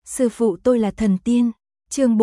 Sư phụ tôi là thần tiên. Chương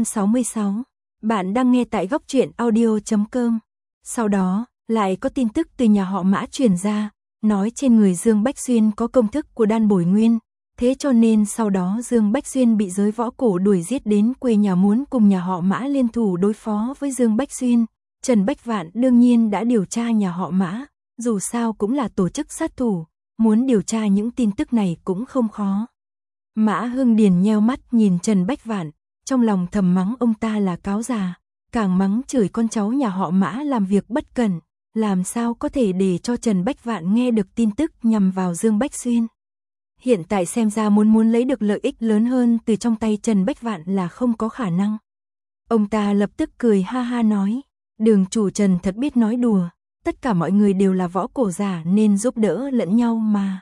466. Bạn đang nghe tại góc truyện audio.com. Sau đó, lại có tin tức từ nhà họ Mã truyền ra, nói trên người Dương Bách Xuyên có công thức của đan bồi nguyên, thế cho nên sau đó Dương Bách Xuyên bị giới võ cổ đuổi giết đến quê nhà muốn cùng nhà họ Mã liên thủ đối phó với Dương Bách Xuyên. Trần Bách Vạn đương nhiên đã điều tra nhà họ Mã, dù sao cũng là tổ chức sát thủ, muốn điều tra những tin tức này cũng không khó. Mã Hưng Điền nheo mắt nhìn Trần Bách Vạn, trong lòng thầm mắng ông ta là cáo già, càng mắng chửi con cháu nhà họ Mã làm việc bất cẩn, làm sao có thể để cho Trần Bách Vạn nghe được tin tức nhằm vào Dương Bách Xuyên. Hiện tại xem ra muốn lấy được lợi ích lớn hơn từ trong tay Trần Bách Vạn là không có khả năng. Ông ta lập tức cười ha ha nói, Đường chủ Trần thật biết nói đùa, tất cả mọi người đều là võ cổ giả nên giúp đỡ lẫn nhau mà.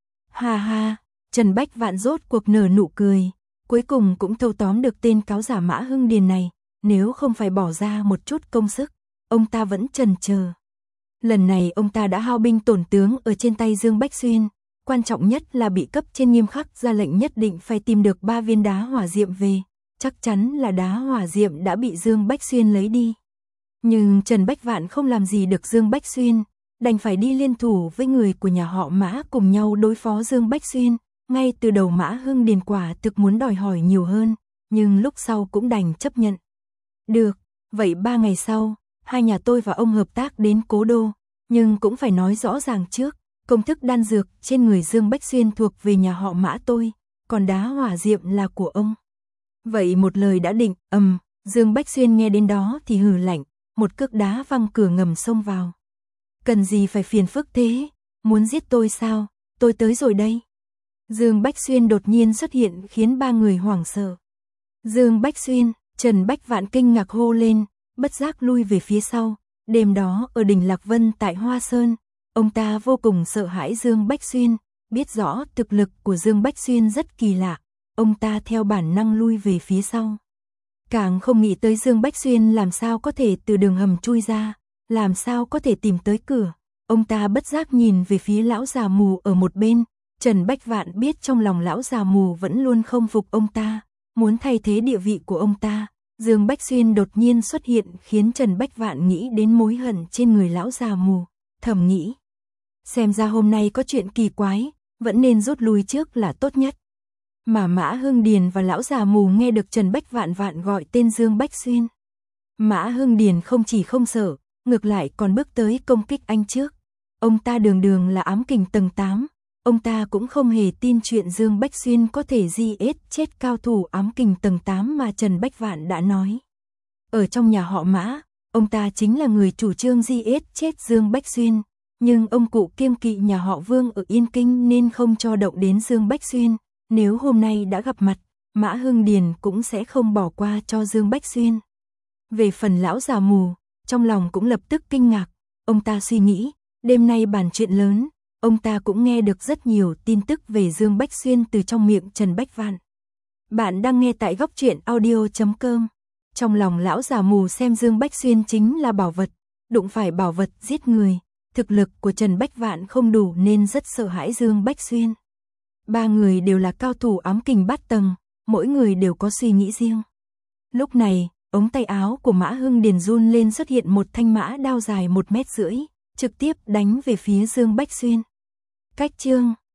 Ha ha, Trần Bách Vạn rốt cuộc nở nụ cười, cuối cùng cũng thâu tóm được tên cáo giả Mã Hưng Điền này, nếu không phải bỏ ra một chút công sức, ông ta vẫn chần chờ. Lần này ông ta đã hao binh tổn tướng ở trên tay Dương Bách Xuyên, quan trọng nhất là bị cấp trên nghiêm khắc ra lệnh nhất định phải tìm được 3 viên đá hỏa diệm về, chắc chắn là đá hỏa diệm đã bị Dương Bách Xuyên lấy đi. Nhưng Trần Bách Vạn không làm gì được Dương Bách Xuyên, đành phải đi liên thủ với người của nhà họ Mã cùng nhau đối phó Dương Bách Xuyên. Ngay từ đầu Mã Hưng Điền quả thực muốn đòi hỏi nhiều hơn, nhưng lúc sau cũng đành chấp nhận. Được, vậy 3 ngày sau, hai nhà tôi và ông hợp tác đến Cố Đô, nhưng cũng phải nói rõ ràng trước, công thức đan dược trên người Dương Bách Xuyên thuộc về nhà họ Mã tôi, còn đá hỏa diệm là của ông. Vậy một lời đã định, Dương Bách Xuyên nghe đến đó thì hừ lạnh, một cước đá văng cửa ngầm xông vào. Cần gì phải phiền phức thế, muốn giết tôi sao, tôi tới rồi đây. Dương Bách Xuyên đột nhiên xuất hiện khiến ba người hoảng sợ. Dương Bách Xuyên, Trần Bách Vạn kinh ngạc hô lên, bất giác lui về phía sau. Đêm đó ở đỉnh Lạc Vân tại Hoa Sơn, ông ta vô cùng sợ hãi Dương Bách Xuyên, biết rõ thực lực của Dương Bách Xuyên rất kỳ lạ, ông ta theo bản năng lui về phía sau. Càng không nghĩ tới Dương Bách Xuyên làm sao có thể từ đường hầm chui ra, làm sao có thể tìm tới cửa. Ông ta bất giác nhìn về phía lão già mù ở một bên. Trần Bách Vạn biết trong lòng lão già mù vẫn luôn không phục ông ta, muốn thay thế địa vị của ông ta. Dương Bách Xuyên đột nhiên xuất hiện khiến Trần Bách Vạn nghĩ đến mối hận trên người lão già mù, thầm nghĩ. Xem ra hôm nay có chuyện kỳ quái, vẫn nên rút lui trước là tốt nhất. Mà Mã Hưng Điền và lão già mù nghe được Trần Bách Vạn gọi tên Dương Bách Xuyên. Mã Hưng Điền không chỉ không sợ, ngược lại còn bước tới công kích anh trước. Ông ta đường là ám kình tầng 8. Ông ta cũng không hề tin chuyện Dương Bách Xuyên có thể giết chết cao thủ ám kình tầng 8 mà Trần Bách Vạn đã nói. Ở trong nhà họ Mã, ông ta chính là người chủ trương giết chết Dương Bách Xuyên, nhưng ông cụ kiêng kỵ nhà họ Vương ở Yên Kinh nên không cho động đến Dương Bách Xuyên. Nếu hôm nay đã gặp mặt, Mã Hưng Điền cũng sẽ không bỏ qua cho Dương Bách Xuyên. Về phần lão già mù, trong lòng cũng lập tức kinh ngạc, ông ta suy nghĩ, đêm nay bàn chuyện lớn. Ông ta cũng nghe được rất nhiều tin tức về Dương Bách Xuyên từ trong miệng Trần Bách Vạn. Bạn đang nghe tại góc truyện audio.com. Trong lòng lão già mù xem Dương Bách Xuyên chính là bảo vật, đụng phải bảo vật giết người. Thực lực của Trần Bách Vạn không đủ nên rất sợ hãi Dương Bách Xuyên. Ba người đều là cao thủ ám kình bát tầng, mỗi người đều có suy nghĩ riêng. Lúc này, ống tay áo của Mã Hưng Điền run lên xuất hiện một thanh mã đao dài 1,5 mét, trực tiếp đánh về phía Dương Bách Xuyên. Cách chương